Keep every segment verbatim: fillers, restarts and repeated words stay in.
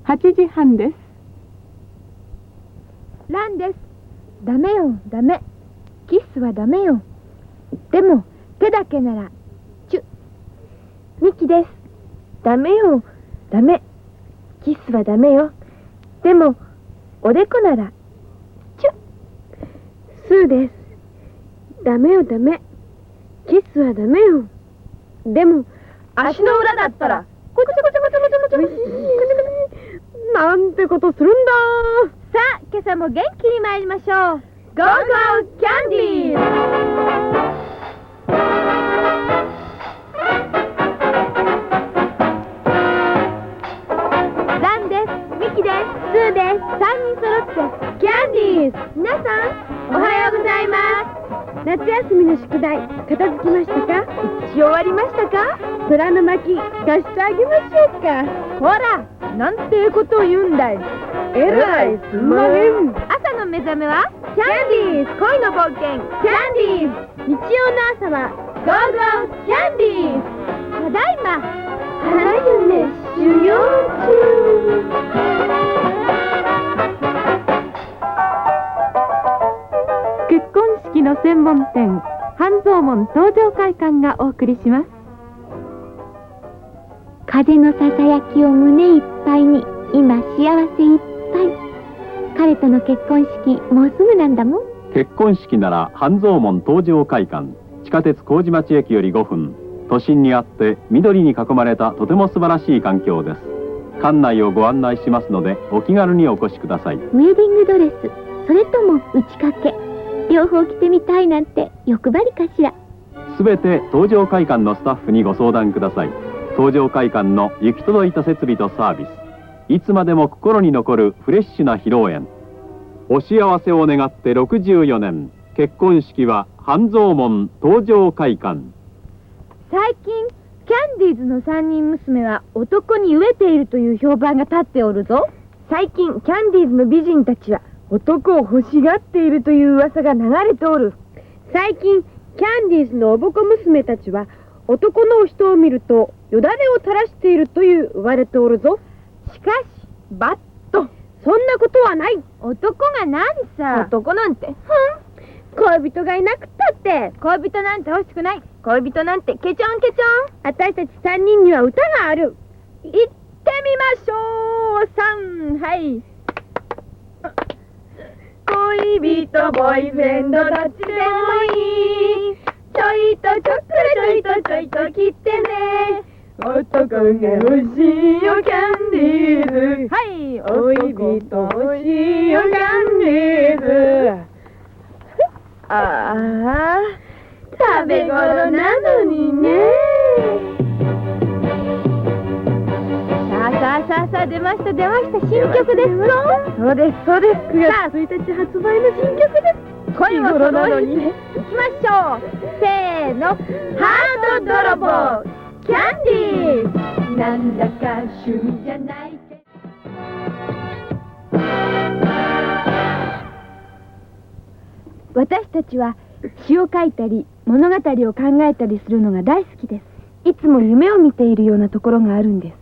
はちじはんです。 ランです。ダメよ、ダメ。キスはダメよ。でも手だけならチュ。ミキです。ダメよ、ダメ。キスはダメよ。でもおでこならチュ。スーです。ダメよ、ダメ。キスはダメよ。でも足の裏だったらこちょこちょこちょこちょこちょこちょこちょなんてことするんだ。さあ、今朝も元気に参りましょう。ゴーゴーキャンディーランです。ミキです。スーです。さんにん揃ってキャンディーズ。皆さんおはようございます。夏休みの宿題片付きましたか？一応終わりましたか？虎の巻貸してあげましょうか。ほら、なんていうことを言うんだい。えらいすんまへん。朝の目覚めはキャンディーズ。恋の冒険キャンディーズ。日曜の朝はゴーゴーキャンディーズ。ただいま花嫁修行中。 結婚式の専門店半蔵門東上会館がお送りします。 風のささやきを胸いっぱいに、今幸せいっぱい。彼との結婚式もうすぐなんだもん。 結婚式なら半蔵門東上会館、地下鉄麹町駅よりごふん、都心にあって緑に囲まれたとても素晴らしい環境です。館内をご案内しますのでお気軽にお越しください。 ウェディングドレス、それとも打ち掛け、両方着てみたいなんて欲張りかしら。 すべて東上会館のスタッフにご相談ください。東上会館の行き届いた設備とサービス、いつまでも心に残るフレッシュな披露宴。お幸せを願ってろくじゅうよねん、結婚式は半蔵門東上会館。 最近キャンディーズの三人娘は男に飢えているという評判が立っておるぞ。最近キャンディーズの美人たちは男を欲しがっているという噂が流れておる。最近キャンディーズのおぼこ娘たちは男の人を見るとよだれを垂らしているという言われておるぞ。しかしバッとそんなことはない。男が何さ。男なんてふん、恋人がいなくったって恋人なんて欲しくない。恋人なんてケチョンケチョン。私たち三人には歌がある。行ってみましょう。さん、はい。恋人ボーイフレンドどっちでもいい。ちょいとちょっくらちょいとちょいと切ってね。男が欲しいよキャンディーズ。はい、恋人欲しいよキャンディーズ。ああ、食べ頃なのにね。さあさあさあさあ、出ました出ました、新曲ですぞ。そうですそうです、くがつついたち発売の新曲です。恋を揃えていきましょう。せーの、ハート泥棒キャンディー。なんだか趣味じゃないけど。私たちは詩を書いたり物語を考えたりするのが大好きです。いつも夢を見ているようなところがあるんです。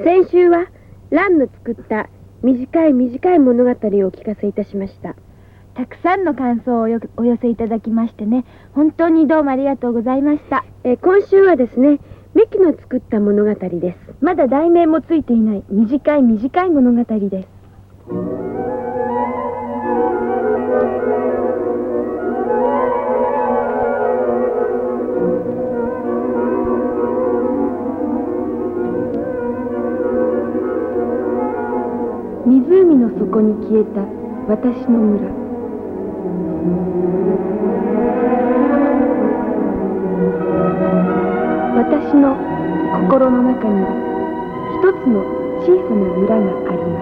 先週はランの作った短い短い物語をお聞かせいたしました。たくさんの感想をよお寄せいただきましてね、本当にどうもありがとうございました。えー、今週はですね、ミキの作った物語です。まだ題名もついていない短い短い物語です。湖の底に消えた私の村。私の心の中には一つの小さな村があり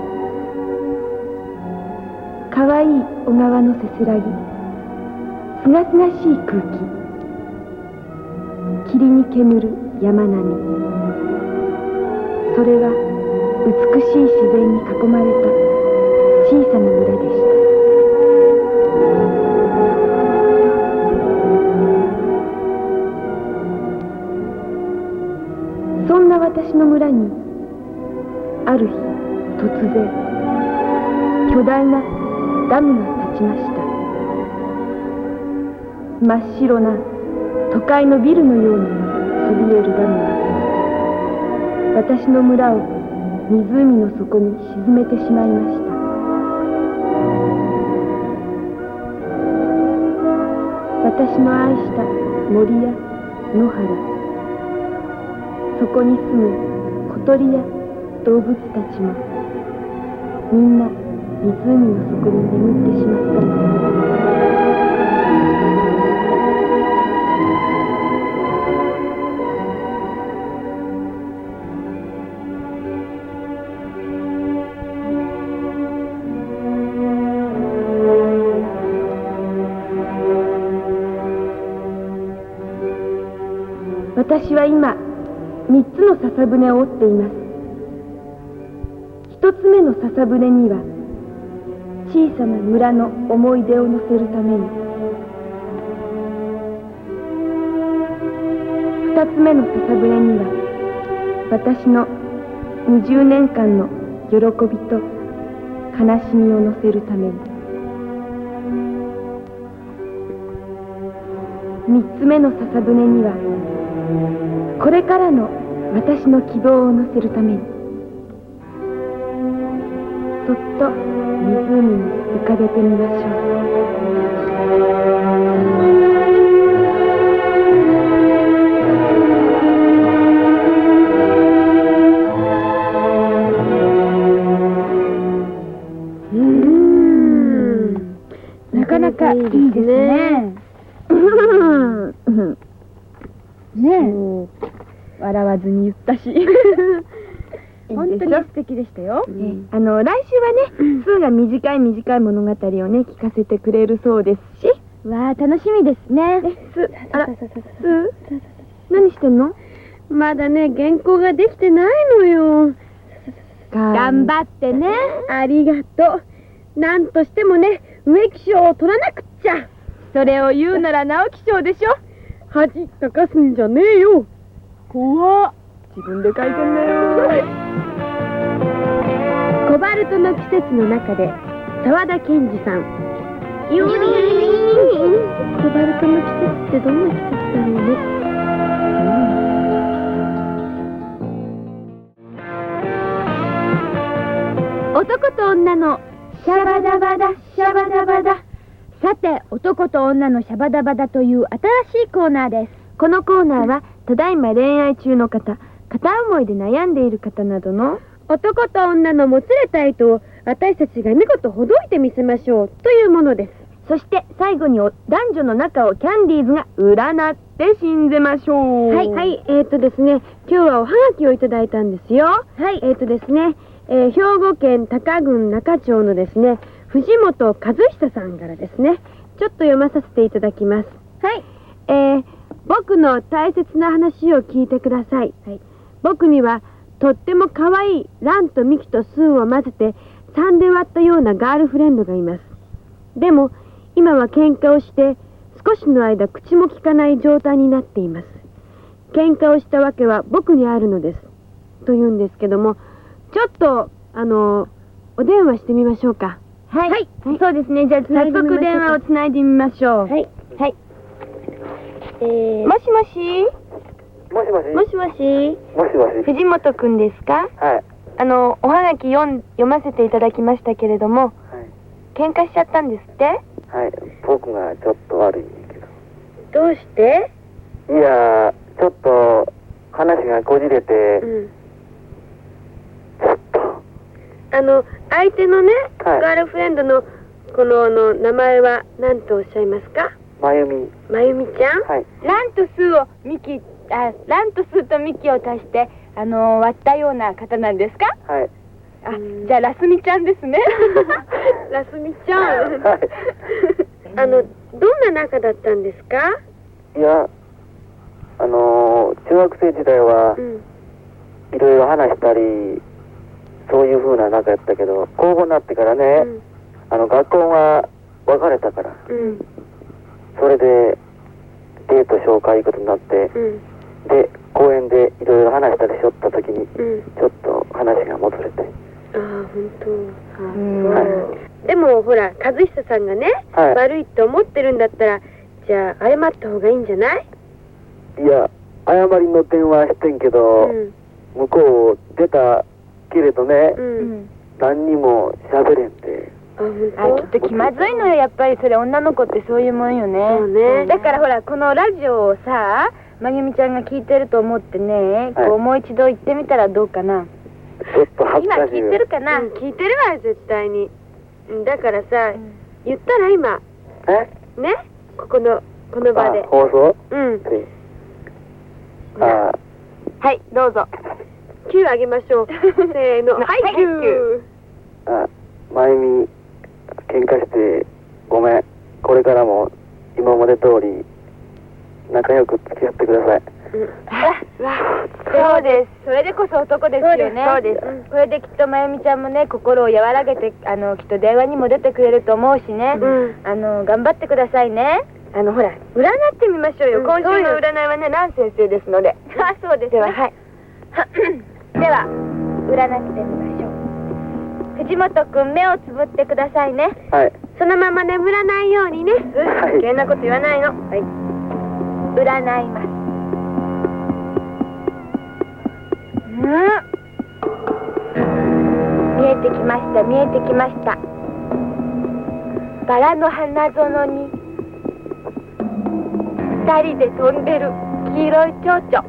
ます。かわいい小川のせせらぎ、すがすがしい空気、霧に煙る山並み、それは美しい自然に囲まれた小さな村でした。そんな私の村にある日、 突然巨大なダムが立ちました。真っ白な都会のビルのようにそびえるダムは私の村を湖の底に沈めてしまいました。私の愛した森や野原、そこに住む小鳥や動物たちもみんな湖の底に眠ってしまったのです。私は今三つの笹舟を折っています。一つ目の笹舟には小さな村の思い出を乗せるために、二つ目の笹舟には私のにじゅうねんかんの喜びと悲しみを乗せるために、三つ目の笹舟にはこれからの私の希望を乗せるために、そっと湖に浮かべてみましょう。うーん、なかなかいいですね。ねえ、笑わずに言ったし本当に素敵でしたよ。あの来週はね、スーが短い短い物語をね聞かせてくれるそうですし、わあ楽しみですね。スー、あら、スー何してんの？まだね原稿ができてないのよ。頑張ってね。ありがとう。なんとしてもね植木賞を取らなくっちゃ。それを言うなら直木賞でしょ。恥かかすんじゃねえよ。怖っ。自分で書いてんだよ。コバルトの季節の中で沢田研二さん。よりコバルトの季節ってどんな季節だろうね。うん、男と女のシャバダバダシャバダバダ。さて、男と女のシャバダバダという新しいコーナーです。このコーナーはただいま恋愛中の方、片思いで悩んでいる方などの男と女のもつれた糸を私たちが見事ほどいてみせましょうというものです。そして最後に男女の仲をキャンディーズが占って信ぜましょう。はい、はい、えーとですね、今日はおはがきをいただいたんですよ。はい、えーとですね、えー、兵庫県高郡中町のですね、藤本和久さんからですね、ちょっと読まさせていただきます。はい、えー、僕の大切な話を聞いてください。はい、僕にはとっても可愛いランとミキとスーを混ぜてさんで割ったようなガールフレンドがいます。でも今は喧嘩をして少しの間口も利かない状態になっています。喧嘩をしたわけは僕にあるのです。と言うんですけども、ちょっとあのお電話してみましょうか。はい、はい、そうですね。じゃあ早速電話をつないでみましょう。はい、はい。えー、もしもし。 もしもし。 もしもし。 もしもし。 藤本くんですか？ はい。 あのおはがき読ん読ませていただきましたけれども、はい、喧嘩しちゃったんですって？はい。 僕がちょっと悪いんだけど。 どうして？ いや、ちょっと話がこじれて、うん、ちょっと。 あの相手のね、はい、ガールフレンドのこのあの名前は何とおっしゃいますか？ まゆみ。 まゆみちゃん？ はい。 ランとスーをミキ、あ、ランとスーとミキを足してあの割ったような方なんですか？ はい。 あ、じゃあラスミちゃんですね。ラスミちゃん。はい。あのどんな仲だったんですか？ いや、あの中学生時代は、うん、いろいろ話したり。そういう風な仲やったけど、高校になってからね、うん、あの学校が別れたから、うん、それでデート紹介行くことになって、うん、で公園でいろいろ話したりしよった時に、うん、ちょっと話がもつれて、 本当。 はでもほら和久さんがね、 はい悪いって思ってるんだったら、じゃあ謝った方がいいんじゃない？ いや、謝りの電話してんけど、 うん、 向こう出たけれどね、 うん、 何にも喋れんて。 あ、本当？ きっと気まずいのよ、やっぱりそれ女の子ってそういうもんよね。 そうね。 だからほらこのラジオをさ、まゆみちゃんが聞いてると思ってね、 はいこうもう一度言ってみたらどうかな。 ちょっと恥ず今かしい。 聞いてるかな。 うん、聞いてるわよ絶対に。うんだからさ、言ったら今えね、ここのこの場であ、。放送うん。 はいあはいどうぞ。 キューあげましょう。せーの。はい、キュー。 あ、まゆみ、喧嘩してごめん。これからも今まで通り仲良く付き合ってください。 そうです。それでこそ男ですよね。 そうですそうですこれできっとまゆみちゃんもね、心を和らげて、あのきっと電話にも出てくれると思うしね。 うんあの頑張ってくださいね。あのほら占ってみましょうよ。 うん今週の占いはね、蘭先生ですので。あ、そうです、ね。でははい。では占ってみましょう。藤本くん、目をつぶってくださいね。 はい。 そのまま眠らないようにね。 はい余計なこと言わないの。はい。 占います。うん、見えてきました見えてきました。バラの花園に二人で飛んでる黄色い蝶々。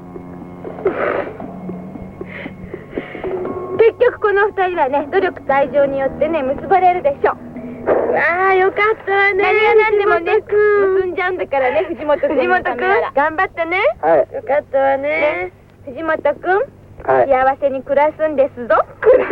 結局この二人はね、努力と愛情によってね結ばれるでしょう。 ああ、よかったわね。 何が何でもね藤本くん結んじゃうんだからね、藤本くん藤本くんのためなら。 頑張ってね。 はい。 よかったわね。 藤本くん、 はい。 幸せに暮らすんですぞ。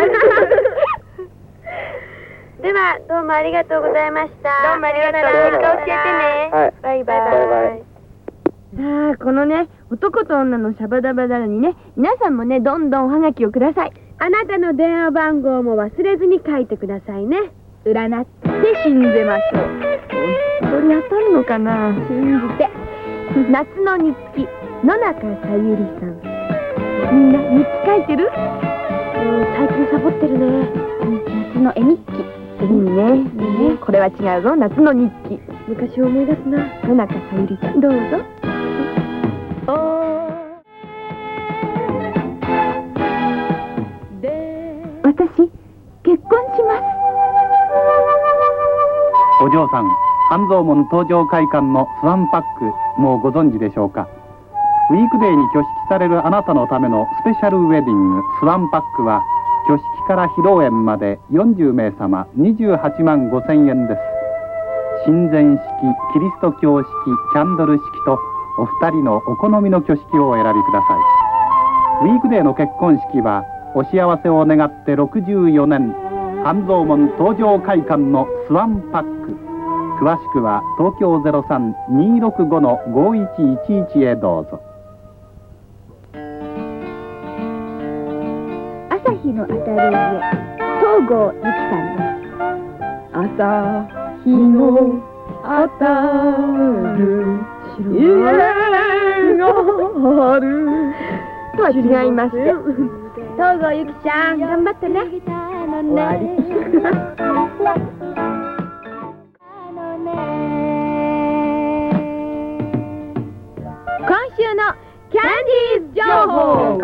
ではどうもありがとうございました。 どうもありがとう。 さよならまた教えてね。 はい。 バイバイ。 バイバイ。 さあ、このね、男と女のシャバダバダラにね、皆さんもね、どんどんおはがきをください。あなたの電話番号も忘れずに書いてくださいね。占って信じましょう。 本当に当たるのかな。 信じて。夏の日記、野中さゆりさん。みんな日記書いてる？うん、最近サボってるね。 夏の絵日記。 いいね。いいね。これは違うぞ。夏の日記。昔を思い出すな。野中さゆりさん。どうぞ。 私、結婚します。 お嬢さん、半蔵門東上会館のスワンパック、もうご存知でしょうか。ウィークデーに挙式されるあなたのためのスペシャルウェディングスワンパックは、挙式から披露宴までよんじゅうめいさまにじゅうはちまんごせんえんです。神前式、キリスト教式、キャンドル式とお二人のお好みの挙式をお選びください。ウィークデーの結婚式はお幸せを願ってろくじゅうよねん、半蔵門東上会館のスワンパック。詳しくは東京 ゼロさん にーろくご ごいちいちいち へどうぞ。 朝日の当たる家、東郷由紀さんです。 朝日の当たる家があるとは違いますよ。東郷由紀ちゃん、頑張ってね。終わり。今週のキャンディーズ情報。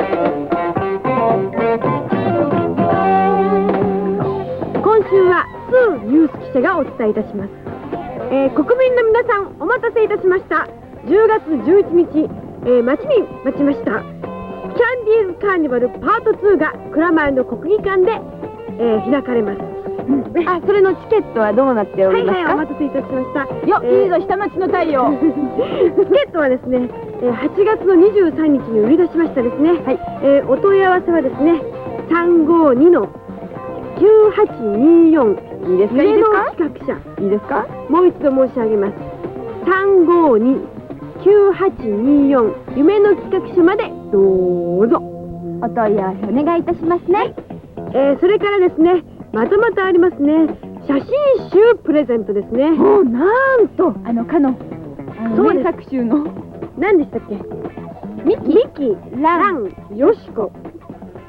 今週はスーニュース記者がお伝えいたします。えー、国民の皆さん、お待たせいたしました。じゅうがつじゅういちにち、えー、待ちに待ちました。キャンディーズカーニバルパートツーが蔵前の国技館で、えー、開かれます。 あ、それのチケットはどうなっておりますか？ はいはい、お待たせいたしました。 よ、 えーいいぞ、下町の太陽。 チケットはですね、えー、はちがつのにじゅうさんにちに売り出しましたですね。はい。えー、お問い合わせはですね、さんごーにのきゅうはちにーよん。 いいですか？いいですか？ 企画者。 いいですか？ もう一度申し上げます。さんごーにきゅうはちにーよん、夢の企画者までどうぞ。 お問い合わせお願いいたしますね。 えー、それからですね、またまたありますね。写真集プレゼントですね。 もうなんとあのかのそうです名作集の何でしたっけ？ ミキミキ、ラン、ヨシコ。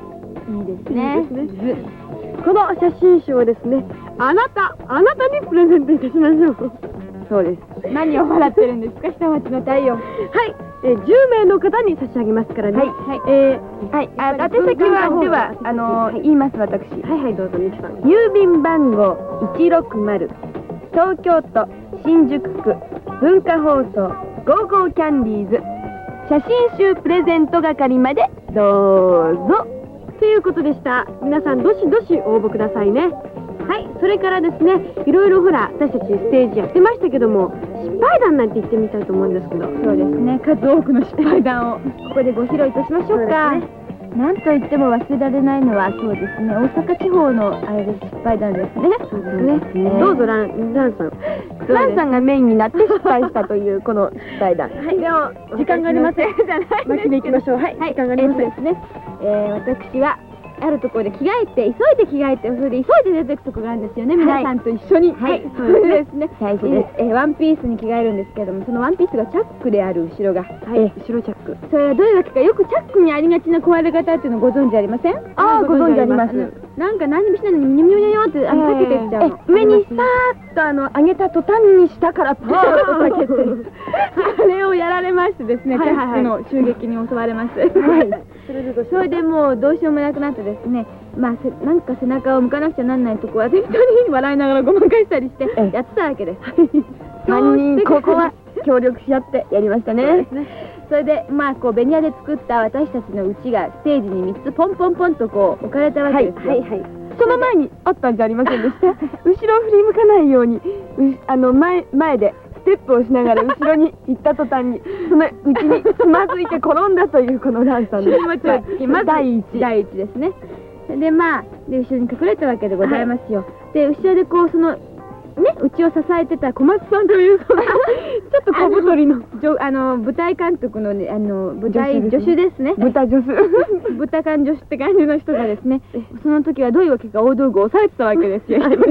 いいですね。 いいですね。この写真集をですね、あなた、あなたにプレゼントいたしましょう。 そうです。何を笑ってるんですか、下町の太陽。 はい、えー、じゅうめいの方に差し上げますからね。 はい、はい、 えー、はい、あ、宛先は、では、あのー、言います、私。 はいはい、どうぞ、みきさん。 郵便番号いちろくまる、東京都新宿区文化放送ゴーゴーキャンディーズ写真集プレゼント係までどうぞ。 ということでした。皆さんどしどし応募くださいね。はい、それからですね、いろいろほら私たちステージやってましたけども、失敗談なんて言ってみたいと思うんですけど。 そうですね、数多くの失敗談をここでご披露いたしましょうか。なんといっても忘れられないのはそうですね、大阪地方のあれです、失敗談ですね。 そうですね。どうぞランランさん。 ランさんがメインになって失敗したというこの失敗談。 はい、でも時間がありません。じゃない。巻きでいきましょう。はい、時間がありません。 ですね。えー、私はあるところで着替えて、急いで着替えて、それで急いで出てくとこがあるんですよね、皆さんと一緒に。はい、そうですね。大事です。え、ワンピースに着替えるんですけれども、そのワンピースがチャックである後ろが。はい、後ろチャック。それはどういうわけか、よくチャックにありがちな壊れ方っていうのをご存知ありません？ああ、ご存知あります。なんか何にもしないのに、ミニミニミニってあのかけてっちゃうの。上にさーっとあの上げた途端に下からパーッとかけて、あれをやられましてですね、チャックの襲撃に襲われまして。はい。それでもうどうしようもなくなってですね、まあせなんか背中を向かなくちゃなんないとこは適当に笑いながらごまかしたりしてやってたわけです。さんにんここは協力し合ってやりましたね。それでまあこうベニヤで作った私たちのうちがステージにみっつポンポンポンとこう置かれたわけですよ。はいはいはい。その前にあったんじゃありませんでした？後ろ振り向かないようにあの前前でステップをしながら後ろに行った途端にそのうちにつまずいて転んだというこのランさんのまず第一第一ですね。でまあで後ろに隠れたわけでございますよ。はい、で後ろでこうそのねうちを支えてた小松さんというそのちょっと小太りのあの舞台監督のねあの舞台助手ですね。豚助手豚監助手って感じの人がですね、その時はどういうわけか大道具を押さえてたわけですよ。そう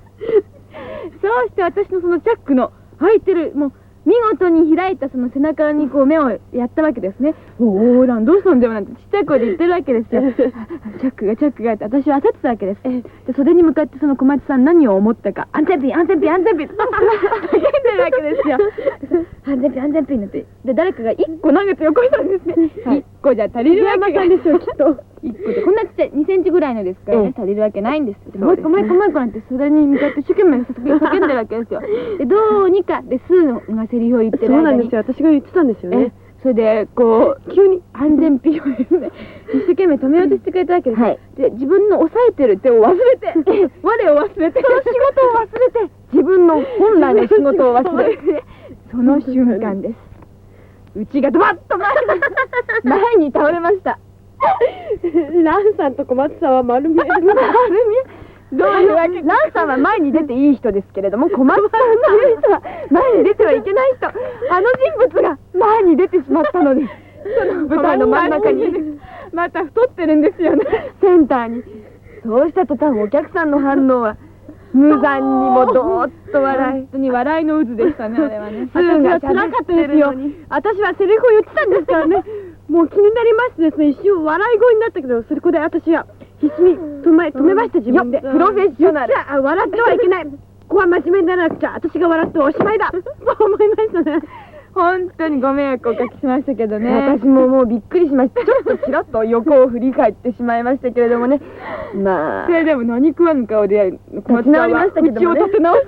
して私のそのチャックの開いてるもう見事に開いたその背中にこう目をやったわけですね。おおランどうしたんだよなんてちっちゃい声で言ってるわけですよ。チャックがチャックがって私は焦ってたわけです。で袖に向かってその小松さん何を思ったか安全ピン安全ピン安全ピンって叫んでるわけですよ。安全ピン安全ピンってで誰かがいっこ投げてよこしたんですね。いっこじゃ足りるわけがですよきっと。いっこでこんなちっちゃいにセンチぐらいのですからね足りるわけないんです。もう一個もう一個もう一個なんて袖に向かって一生懸命叫んでるわけですよ。でどうにかでスーがセリフを言ってる間にそうなんですよ、私が言ってたんですよね。 それでこう急に安全ピンをですね一生懸命止めようとしてくれたわけです。はい、で自分の押さえてる手を忘れて我を忘れてその仕事を忘れて自分の本来の仕事を忘れてその瞬間です。うちがドバッと前前に倒れました。 ランさんと小松さんは丸見え丸見えどういうわけ？ランさんは前に出ていい人ですけれども、小松さんという人は前に出てはいけない人。あの人物が前に出てしまったので、その舞台の真ん中にまた太ってるんですよね。センターに。そうした途端お客さんの反応は無残にもどーっと笑い。本当に笑いの渦でしたねあれはね。私は辛かったですよ。私はセリフを言ってたんですからね。もう気になりましてですね、一瞬笑い声になったけど、そこで私は必死に止め、止めました、自分で。プロフェッショナル。笑ってはいけない。ここは真面目にならなくちゃ。私が笑っておしまいだ。そう思いましたね。本当にご迷惑をおかけしましたけどね。私ももうびっくりしました。ちょっとちらっと横を振り返ってしまいましたけれどもね。まあ。それでも何食わぬ顔で小松さんは口を立て直す。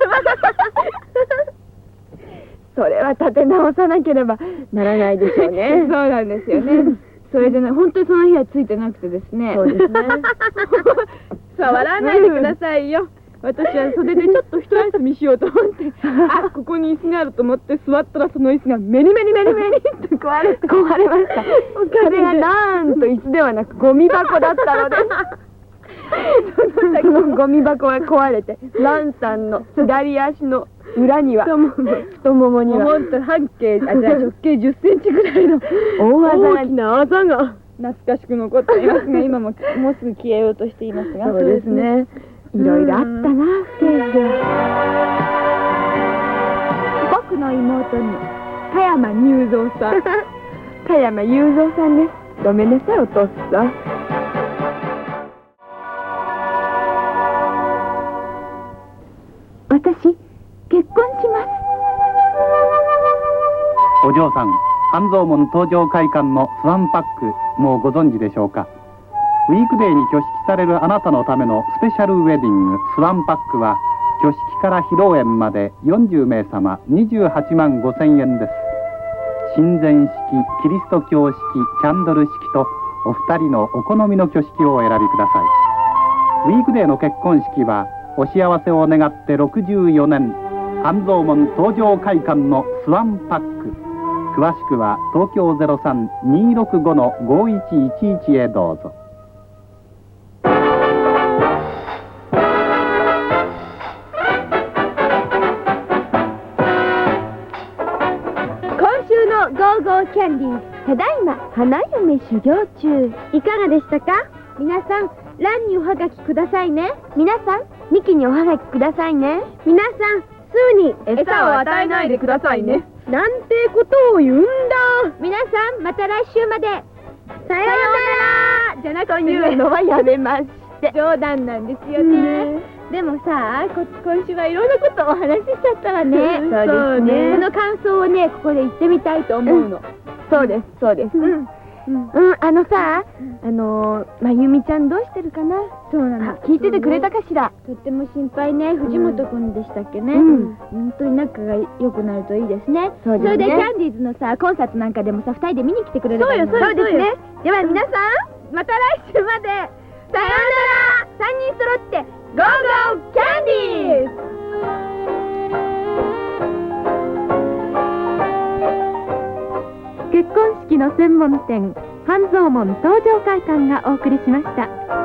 それは立て直さなければならないでしょうね。そうなんですよね。それでね、本当にその日はついてなくてですね。そうですね。さあ、笑わないでくださいよ。私は袖でちょっと一休みしようと思って、あ、ここに椅子があると思って座ったらその椅子がメリメリメリメリって壊れて壊れました。それがなんと椅子ではなくゴミ箱だったのです。その先のゴミ箱が壊れて、ランさんの左足の裏には太ももには本当半径あじゃあ直径じゅっセンチぐらいの大あざが大きなあざが懐かしく残っていますが今ももうすぐ消えようとしていますがそうですねいろいろあったなステージで僕の妹に加山雄三さん加山雄三さんですごめんなさいお父さんお嬢さん、半蔵門東上会館のスワンパック、もうご存知でしょうか。ウィークデーに挙式されるあなたのためのスペシャルウェディングスワンパックは、挙式から披露宴までよんじゅうめいさまにじゅうはちまんごせんえんです。神前式、キリスト教式、キャンドル式とお二人のお好みの挙式をお選びください。ウィークデーの結婚式はお幸せを願ってろくじゅうよねん、半蔵門東上会館のスワンパック。詳しくは東京 ゼロさん にーろくご ごいちいちいち へどうぞ。 ゴーゴーキャンディーズ、ただいま花嫁修行中。いかがでしたか？皆さん、蘭におはがきくださいね。皆さん、ミキにおはがきくださいね。皆さん、スーに餌を与えないでくださいね。 なんてことを言うんだ。皆さん、また来週まで。さようならじゃなくて、そういうのはやめまして。冗談なんですよね。でもさ、こ今週はいろんなことをお話ししちゃったわね。そうですね。その感想をね、ここで言ってみたいと思うの。そうです、そうです。うん。うん、あのさ、あのまゆみちゃんどうしてるかな。そうなの。聞いててくれたかしら。とっても心配ね。藤本くんでしたっけね。本当に仲が良くなるといいですね。それでキャンディーズのさ、コンサートなんかでもさ、二人で見に来てくれる。そうよ、そうですね。では皆さん、また来週まで。さようなら。三人揃って。ゴーゴーキャンディーズ。 結婚式の専門店半蔵門東上会館がお送りしました。